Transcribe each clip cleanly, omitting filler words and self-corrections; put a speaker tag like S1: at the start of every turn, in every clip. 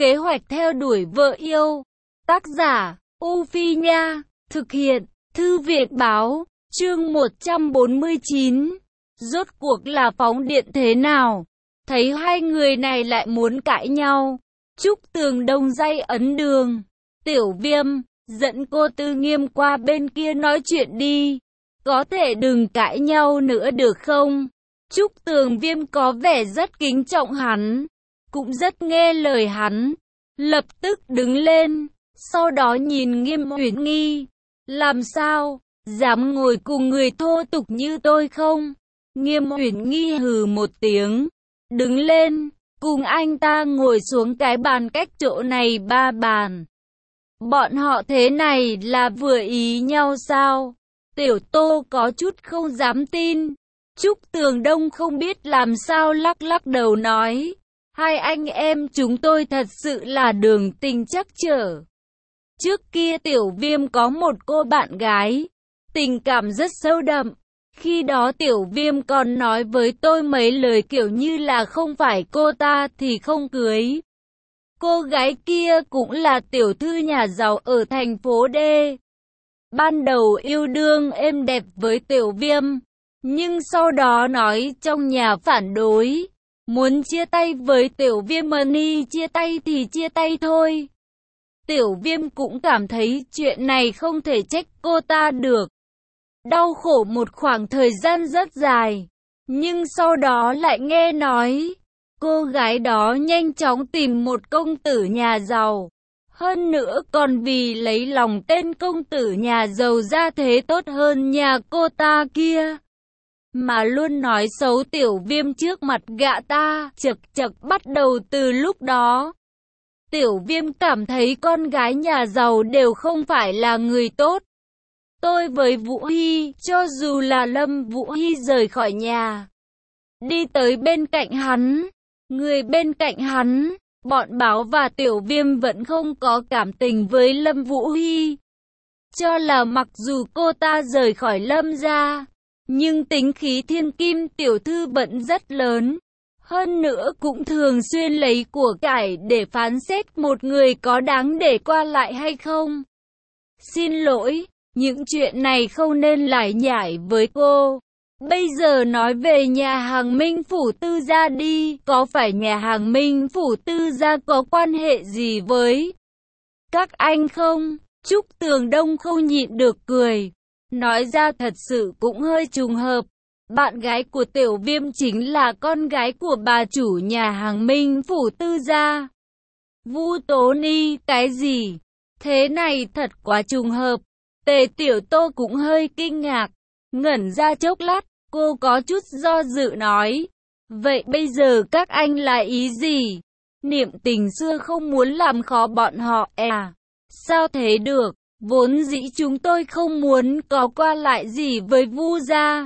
S1: Kế hoạch theo đuổi vợ yêu. Tác giả, U Phi Nha. Thực hiện, Thư viện Báo. Chương 149. Rốt cuộc là phóng điện thế nào? Thấy hai người này lại muốn cãi nhau. Trúc Tường Đông day ấn đường. Tiểu Viêm, dẫn cô Tư Nghiêm qua bên kia nói chuyện đi. Có thể đừng cãi nhau nữa được không? Trúc Tường Viêm có vẻ rất kính trọng hắn, cũng rất nghe lời hắn. Lập tức đứng lên, sau đó nhìn Nghiêm Uyển Nghi. Làm sao? Dám ngồi cùng người thô tục như tôi không? Nghiêm Uyển Nghi hừ một tiếng, đứng lên, cùng anh ta ngồi xuống cái bàn cách chỗ này 3 bàn. Bọn họ thế này là vừa ý nhau sao? Tiểu Tô có chút không dám tin. Trúc Tường Đông không biết làm sao lắc lắc đầu nói. Hai anh em chúng tôi thật sự là đường tình trắc trở. Trước kia Tiểu Viêm có một cô bạn gái, tình cảm rất sâu đậm. Khi đó Tiểu Viêm còn nói với tôi mấy lời kiểu như là không phải cô ta thì không cưới. Cô gái kia cũng là tiểu thư nhà giàu ở thành phố D. Ban đầu yêu đương êm đẹp với Tiểu Viêm, nhưng sau đó nói trong nhà phản đối, muốn chia tay với Tiểu Viêm mà chia tay thì chia tay thôi. Tiểu Viêm cũng cảm thấy chuyện này không thể trách cô ta được. Đau khổ một khoảng thời gian rất dài, nhưng sau đó lại nghe nói cô gái đó nhanh chóng tìm một công tử nhà giàu. Hơn nữa còn vì lấy lòng tên công tử nhà giàu ra thế tốt hơn nhà cô ta kia, mà luôn nói xấu Tiểu Viêm trước mặt gã ta. Chậc chậc, bắt đầu từ lúc đó, Tiểu Viêm cảm thấy con gái nhà giàu đều không phải là người tốt. Tôi với Vũ Hy, cho dù là Lâm Vũ Hy rời khỏi nhà, đi tới bên cạnh hắn, người bên cạnh hắn, bọn Báo và Tiểu Viêm vẫn không có cảm tình với Lâm Vũ Hy. Cho là mặc dù cô ta rời khỏi Lâm gia, nhưng tính khí thiên kim tiểu thư vẫn rất lớn. Hơn nữa cũng thường xuyên lấy của cải để phán xét một người có đáng để qua lại hay không. Xin lỗi, những chuyện này không nên lải nhải với cô. Bây giờ nói về nhà hàng Minh Phủ Tư gia đi. Có phải nhà hàng Minh Phủ Tư gia có quan hệ gì với các anh không? Trúc Tường Đông không nhịn được cười. Nói ra thật sự cũng hơi trùng hợp. Bạn gái của Tiểu Viêm chính là con gái của bà chủ nhà hàng Minh Phủ Tư gia. Vu Tố Ni. Cái gì? Thế này thật quá trùng hợp. Tề Tiểu Tô cũng hơi kinh ngạc, ngẩn ra chốc lát, cô có chút do dự nói. Vậy bây giờ các anh là ý gì? Niệm Tình xưa không muốn làm khó bọn họ à? Sao thế được? Vốn dĩ chúng tôi không muốn có qua lại gì với Vu gia.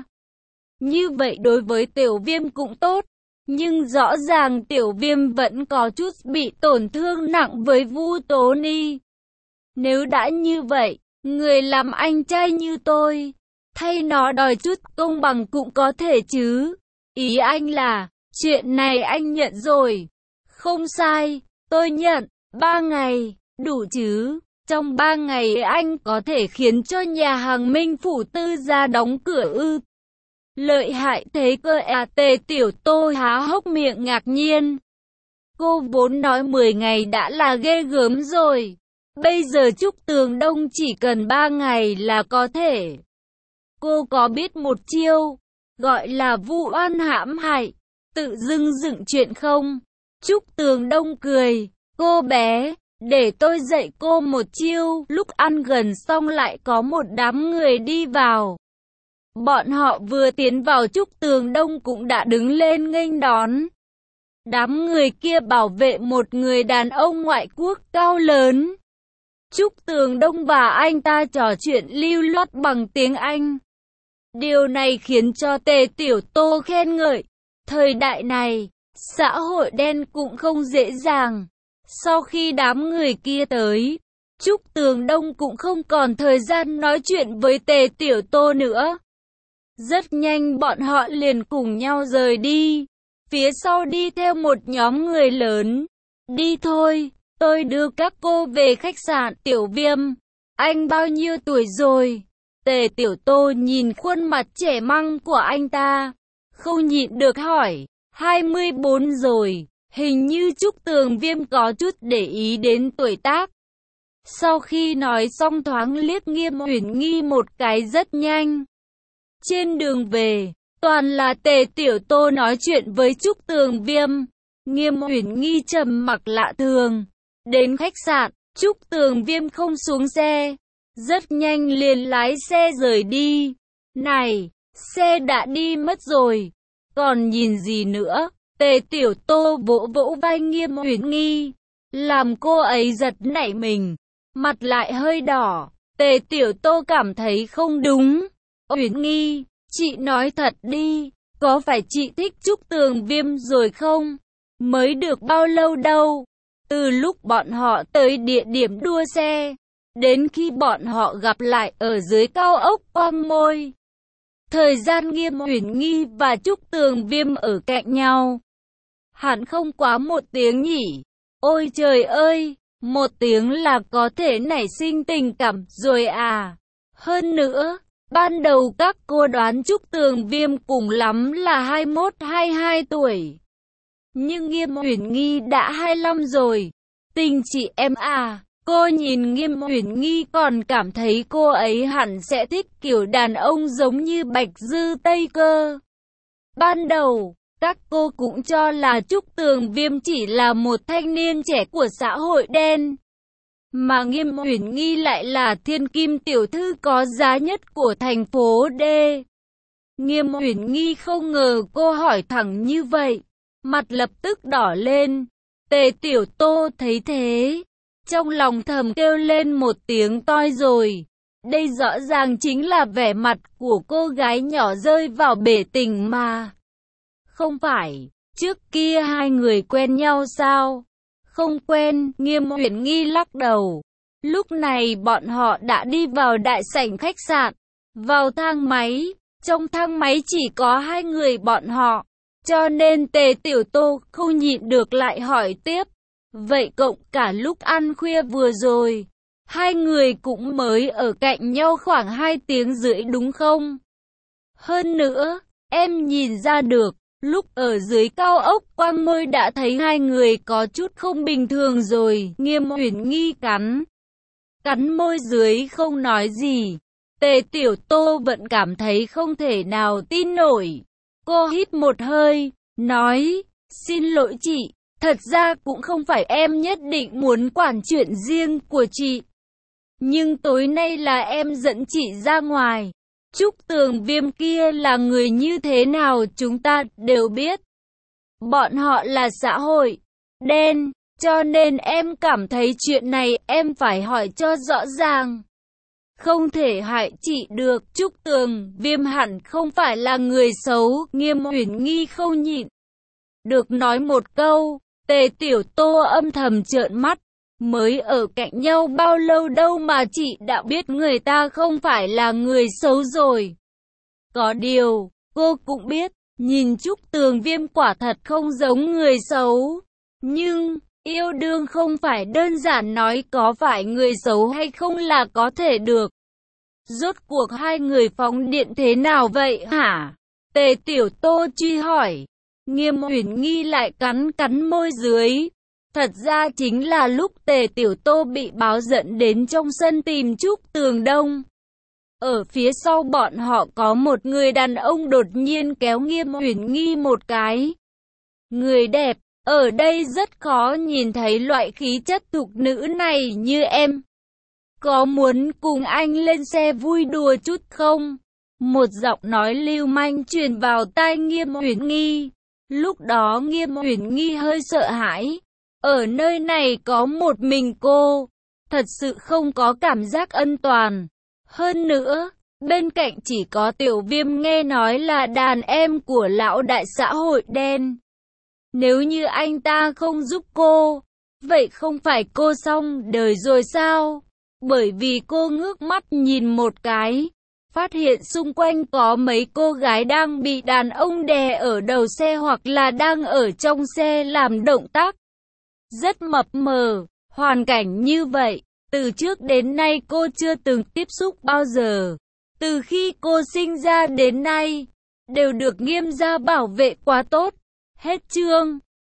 S1: Như vậy đối với Tiểu Viêm cũng tốt, nhưng rõ ràng Tiểu Viêm vẫn có chút bị tổn thương nặng với Vu Tố Ni. Nếu đã như vậy, người làm anh trai như tôi, thay nó đòi chút công bằng cũng có thể chứ. Ý anh là, chuyện này anh nhận rồi. Không sai, tôi nhận. 3 ngày, đủ chứ? Trong 3 ngày anh có thể khiến cho nhà hàng Minh Phủ Tư gia đóng cửa ư? Lợi hại thế cơ à? Tề Tiểu Tô há hốc miệng ngạc nhiên. Cô vốn nói 10 ngày đã là ghê gớm rồi. Bây giờ Trúc Tường Đông chỉ cần 3 ngày là có thể. Cô có biết một chiêu, gọi là vu oan hãm hại, tự dưng dựng chuyện không? Trúc Tường Đông cười, cô bé, để tôi dạy cô một chiêu. Lúc ăn gần xong lại có một đám người đi vào. Bọn họ vừa tiến vào Trúc Tường Đông cũng đã đứng lên nghênh đón. Đám người kia bảo vệ một người đàn ông ngoại quốc cao lớn. Trúc Tường Đông và anh ta trò chuyện lưu loát bằng tiếng Anh. Điều này khiến cho Tề Tiểu Tô khen ngợi. Thời đại này, xã hội đen cũng không dễ dàng. Sau khi đám người kia tới, Trúc Tường Đông cũng không còn thời gian nói chuyện với Tề Tiểu Tô nữa. Rất nhanh bọn họ liền cùng nhau rời đi. Phía sau đi theo một nhóm người lớn. Đi thôi, Tôi đưa các cô về khách sạn. Tiểu Viêm, anh bao nhiêu tuổi rồi? Tề Tiểu Tô nhìn khuôn mặt trẻ măng của anh ta, không nhịn được hỏi. 24 rồi. Hình như Trúc Tường Viêm có chút để ý đến tuổi tác. Sau khi nói xong thoáng liếc Nghiêm Uyển Nghi một cái rất nhanh. Trên đường về, toàn là Tề Tiểu Tô nói chuyện với Trúc Tường Viêm. Nghiêm Uyển Nghi trầm mặc lạ thường. Đến khách sạn, Trúc Tường Viêm không xuống xe, rất nhanh liền lái xe rời đi. Này, xe đã đi mất rồi, còn nhìn gì nữa? Tề Tiểu Tô vỗ vỗ vai Nghiêm Uyển Nghi, làm cô ấy giật nảy mình, mặt lại hơi đỏ. Tề Tiểu Tô cảm thấy không đúng. Uyển Nghi, chị nói thật đi, có phải chị thích Trúc Tường Viêm rồi không? Mới được bao lâu đâu? Từ lúc bọn họ tới địa điểm đua xe, đến khi bọn họ gặp lại ở dưới cao ốc Quang Môi, thời gian Nghiêm Uyển Nghi và Trúc Tường Viêm ở cạnh nhau, hẳn không quá 1 tiếng nhỉ? Ôi trời ơi, 1 tiếng là có thể nảy sinh tình cảm rồi à? Hơn nữa, ban đầu các cô đoán Trúc Tường Viêm cùng lắm là 21-22 tuổi. Nhưng Nghiêm Uyển Nghi đã 25 rồi. Tình chị em à? Cô nhìn Nghiêm Uyển Nghi còn cảm thấy cô ấy hẳn sẽ thích kiểu đàn ông giống như Bạch Dư Tây cơ. Ban đầu, các cô cũng cho là Trúc Tường Viêm chỉ là một thanh niên trẻ của xã hội đen, mà Nghiêm Uyển Nghi lại là thiên kim tiểu thư có giá nhất của thành phố D. Nghiêm Uyển Nghi không ngờ cô hỏi thẳng như vậy, mặt lập tức đỏ lên. Tề Tiểu Tô thấy thế, trong lòng thầm kêu lên một tiếng toi rồi. Đây rõ ràng chính là vẻ mặt của cô gái nhỏ rơi vào bể tình mà. Không phải, trước kia hai người quen nhau sao? Không quen, Nghiêm Uyển Nghi lắc đầu. Lúc này bọn họ đã đi vào đại sảnh khách sạn, vào thang máy. Trong thang máy chỉ có 2 người bọn họ, cho nên Tề Tiểu Tô không nhịn được lại hỏi tiếp. Vậy cộng cả lúc ăn khuya vừa rồi, 2 người cũng mới ở cạnh nhau khoảng 2 tiếng rưỡi đúng không? Hơn nữa, em nhìn ra được, lúc ở dưới cao ốc Quang Môi đã thấy 2 người có chút không bình thường rồi. Nghiêm Uyển Nghi cắn môi dưới không nói gì. Tề Tiểu Tô vẫn cảm thấy không thể nào tin nổi. Cô hít một hơi, nói, xin lỗi chị, thật ra cũng không phải em nhất định muốn quản chuyện riêng của chị. Nhưng tối nay là em dẫn chị ra ngoài. Trúc Tường Viêm kia là người như thế nào chúng ta đều biết. Bọn họ là xã hội đen, cho nên em cảm thấy chuyện này em phải hỏi cho rõ ràng. Không thể hại chị được. Trúc Tường Viêm hẳn không phải là người xấu. Nghiêm Uyển Nghi không nhịn được nói một câu. Tề Tiểu Tô âm thầm trợn mắt. Mới ở cạnh nhau bao lâu đâu mà chị đã biết người ta không phải là người xấu rồi. Có điều, cô cũng biết, nhìn Trúc Tường Viêm quả thật không giống người xấu. Nhưng, yêu đương không phải đơn giản nói có phải người xấu hay không là có thể được. Rốt cuộc 2 người phóng điện thế nào vậy hả? Tề Tiểu Tô truy hỏi. Nghiêm Uyển Nghi lại cắn môi dưới. Thật ra chính là lúc Tề Tiểu Tô bị báo dẫn đến trong sân tìm Trúc Tường Đông. Ở phía sau bọn họ có một người đàn ông đột nhiên kéo Nghiêm Uyển Nghi một cái. Người đẹp, ở đây rất khó nhìn thấy loại khí chất thục nữ này như em. Có muốn cùng anh lên xe vui đùa chút không? Một giọng nói lưu manh truyền vào tai Nghiêm Uyển Nghi. Lúc đó Nghiêm Uyển Nghi hơi sợ hãi. Ở nơi này có một mình cô, thật sự không có cảm giác an toàn. Hơn nữa, bên cạnh chỉ có Tiểu Viêm nghe nói là đàn em của lão đại xã hội đen. Nếu như anh ta không giúp cô, vậy không phải cô xong đời rồi sao? Bởi vì cô ngước mắt nhìn một cái, phát hiện xung quanh có mấy cô gái đang bị đàn ông đè ở đầu xe hoặc là đang ở trong xe làm động tác rất mập mờ, Hoàn cảnh như vậy, từ trước đến nay cô chưa từng tiếp xúc bao giờ. Từ khi cô sinh ra đến nay, đều được Nghiêm gia bảo vệ quá tốt. Hết chương.